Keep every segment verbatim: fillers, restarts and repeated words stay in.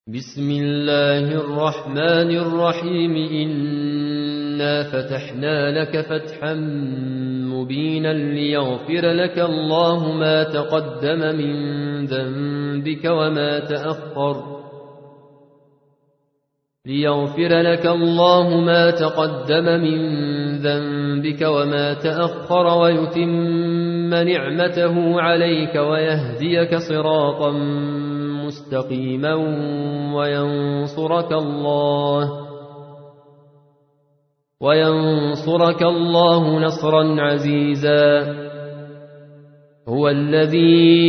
بسم الله الرحمن الرحيم إنا فتحنا لك فتحا مبينا ليغفر لك الله ما تقدم من ذنبك وما تأخر ليغفر لك الله ما تقدم من ذنبك وما تأخر ويتم نعمته عليك ويهديك صراطا مستقيما وينصرك الله وينصرك الله نصرا عزيزا هو الذي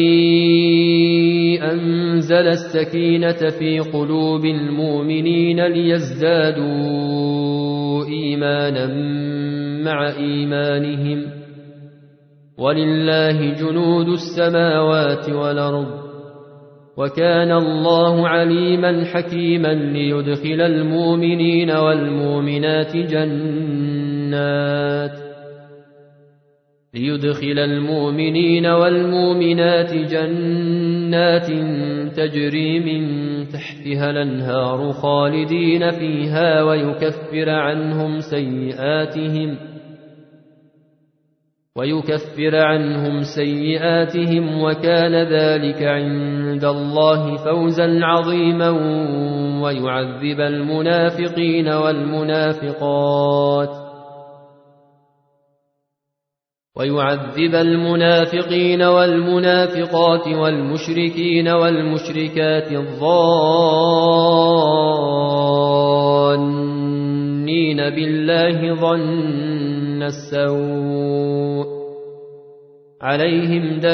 أنزل السكينة في قلوب المؤمنين ليزدادوا إيمانا مع إيمانهم ولله جنود السماوات والأرض وكان الله عليما حكيما ليدخل المؤمنين والمؤمنات جنات ليدخل المؤمنين والمؤمنات جنات تجري من تحتها الأنهار خالدين فيها ويكفر عنهم سيئاتهم ويكفر عنهم سيئاتهم وكان ذلك عند الله فوزا عظيما ويعذب المنافقين والمنافقات ويعذب المنافقين والمنافقات والمشركين والمشركات الظانين بالله ظن السوء عليهم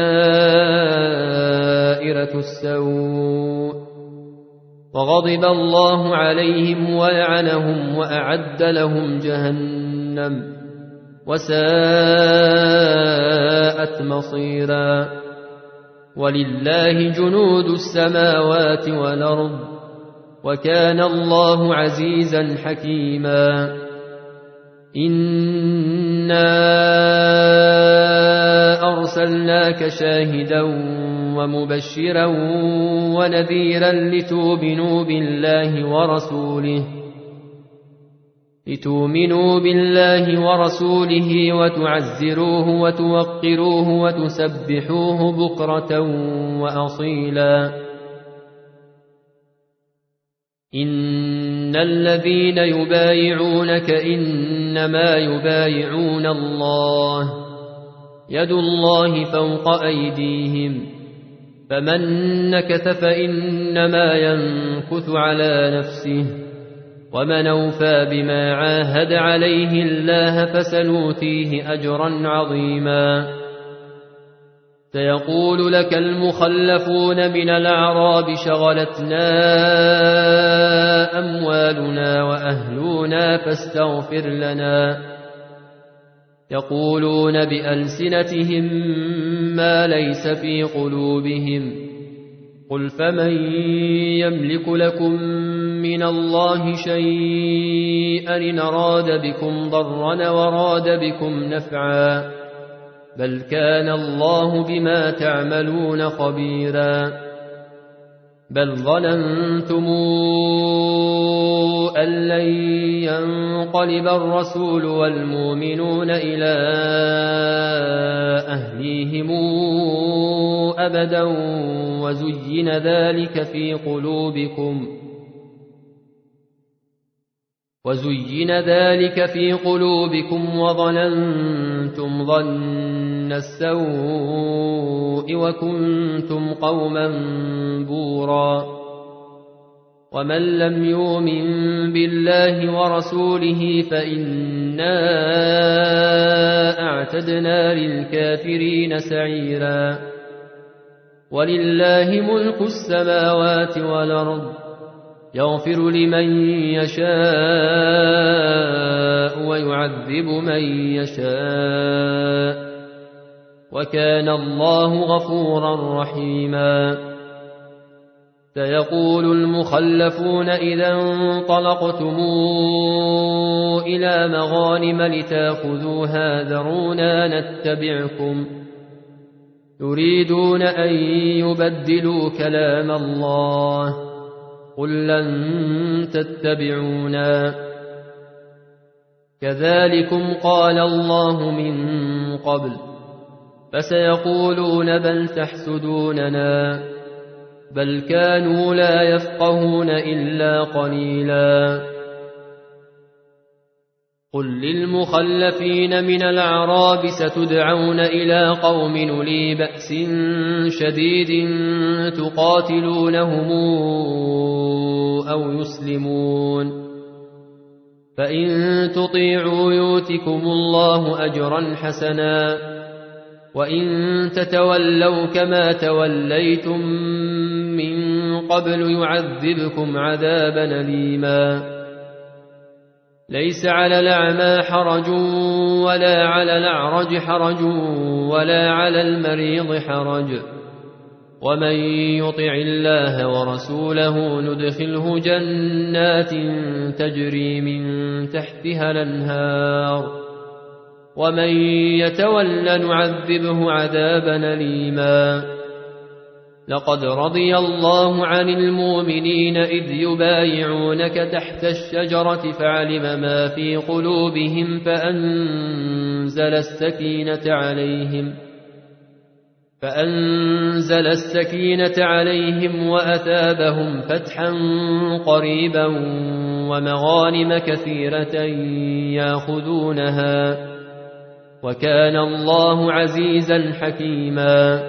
دائرة السوء وغضب الله عليهم ولعنهم وأعد لهم جهنم وساءت مصيرا ولله جنود السماوات والأرض وكان الله عزيزا حكيما إنا أرسلناك شاهدا ومبشرا ونذيرا لتؤمنوا بالله ورسوله لتؤمنوا بالله ورسوله وتعزروه وتوقروه وتسبحوه بكرة وأصيلا إن الذين يبايعونك إنما يبايعون الله يد الله فوق أيديهم فمن نكث فإنما ينكث على نفسه ومن أوفى بما عاهد عليه الله فسنؤتيه أجرا عظيما سيقول لك المخلفون من الأعراب شغلتنا أموالنا وأهلنا فاستغفر لنا يقولون بألسنتهم ما ليس في قلوبهم قل فمن يملك لكم من الله شيئا إن أراد بكم ضرا وراد بكم نفعا بل كان الله بما تعملون خبيرا بل ظننتم أن لن ينقلب الرسول والمؤمنون إلى أهليهم أبدا وزين ذلك في قلوبكم وزين ذلك في قلوبكم وظننتم ظن السوء وكنتم قوما بورا ومن لم يؤمن بالله ورسوله فإنا أعتدنا للكافرين سعيرا ولله ملك السماوات والأرض يغفر لمن يشاء ويعذب من يشاء وكان الله غفورا رحيما سيقول المخلفون إذا انطلقتم إلى مغانم لتأخذوها ذرونا نتبعكم يريدون أن يبدلوا كلام الله قل لن تتبعونا كذلكم قال الله من قبل فسيقولون بل تحسدوننا بل كانوا لا يفقهون إلا قليلا قل للمخلفين من الأعراب ستدعون إلى قوم أولي بأس شديد تقاتلونهم أو يسلمون فإن تطيعوا يؤتكم الله أجرا حسنا وإن تتولوا كما توليتم من قبل يعذبكم عذابا أليما ليس على الأعمى حرج ولا على الأعرج حرج ولا على المريض حرج ومن يطع الله ورسوله ندخله جنات تجري من تحتها الأنهار ومن يتول نعذبه عذابا أليما لقد رضي الله عن المؤمنين إذ يبايعونك تحت الشجرة فعلم ما في قلوبهم فأنزل السكينة عليهم فأنزل السكينة عليهم وأثابهم فتحا قريبا ومغانم كثيرة يأخذونها وكان الله عزيزا حكيما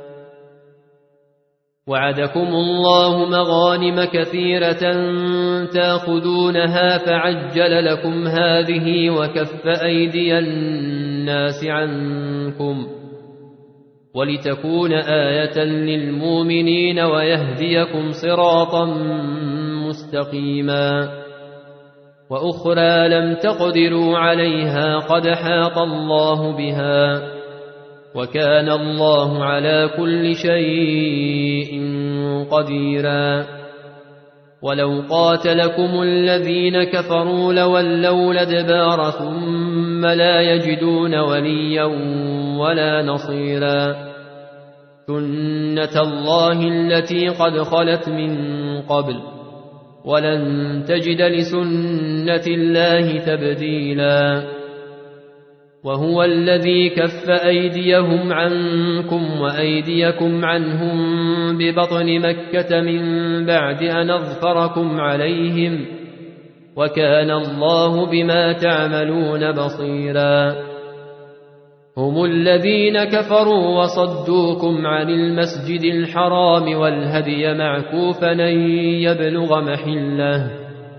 وعدكم الله مغانم كثيرة تأخذونها فعجل لكم هذه وكف أيدي الناس عنكم ولتكون آية للمؤمنين ويهديكم صراطا مستقيما وأخرى لم تقدروا عليها قد حاط الله بها وكان الله على كل شيء قديرا ولو قاتلكم الذين كفروا لولوا الأدبار ثم لا يجدون وليا ولا نصيرا سنة الله التي قد خلت من قبل ولن تجد لسنة الله تبديلا وهو الذي كف أيديهم عنكم وأيديكم عنهم ببطن مكة من بعد أن أظفركم عليهم وكان الله بما تعملون بصيرا هم الذين كفروا وصدوكم عن المسجد الحرام والهدي معكوفا أن يبلغ محله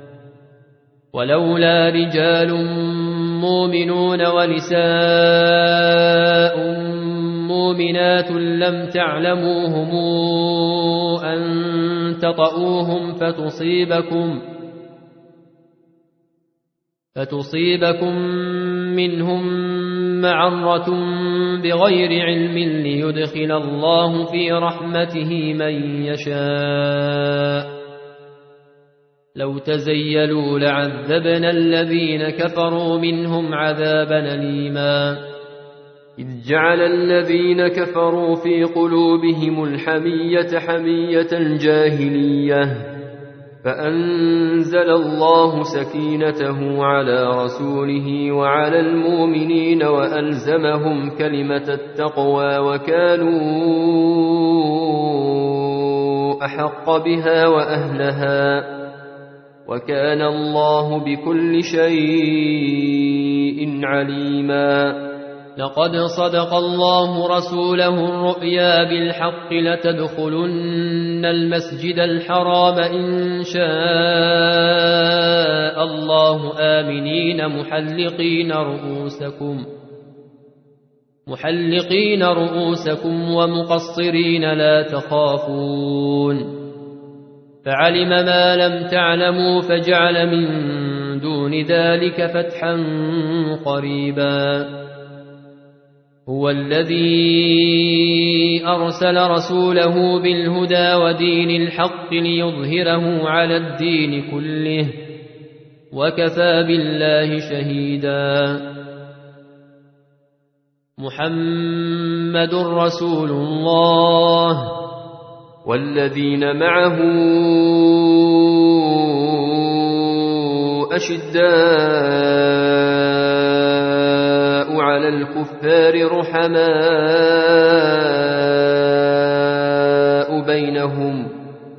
ولولا رجال مؤمنون ونساء مؤمنات لم تعلموهم أن تطؤوهم فتصيبكم فتصيبكم منهم معرة بغير علم ليدخل الله في رحمته من يشاء لو تزيلوا لعذبنا الذين كفروا منهم عذابا أليما إذ جعل الذين كفروا في قلوبهم الحمية حمية الجاهلية فأنزل الله سكينته على رسوله وعلى المؤمنين وألزمهم كلمة التقوى وكانوا أحق بها وأهلها وكان الله بكل شيء عليما لقد صدق الله رسوله الرؤيا بالحق لتدخلن المسجد الحرام إن شاء الله آمنين محلقين رؤوسكم محلقين رؤوسكم ومقصرين لا تخافون فعلم ما لم تعلموا فجعل من دون ذلك فتحا قريبا هو الذي أرسل رسوله بالهدى ودين الحق ليظهره على الدين كله وكفى بالله شهيدا محمد رسول الله والذين معه أشداء على الكفار رحماء بينهم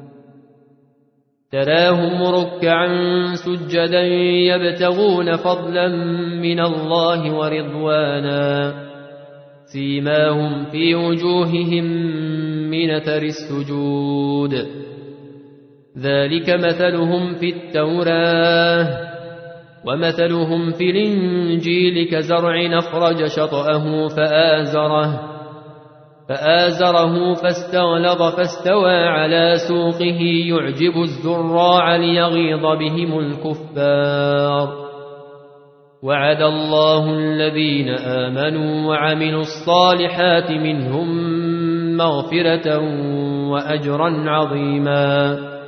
تراهم ركعا سجدا يبتغون فضلا من الله ورضوانا سيماهم في وجوههم من أثر السجود ذلك مثلهم في التوراة ومثلهم في الإنجيل كزرع أخرج شطأه فآزره فآزره فاستغلظ فاستوى على سوقه يعجب الزراع ليغيظ بهم الكفار وعد الله الذين آمنوا وعملوا الصالحات منهم مغفرة وأجرا عظيما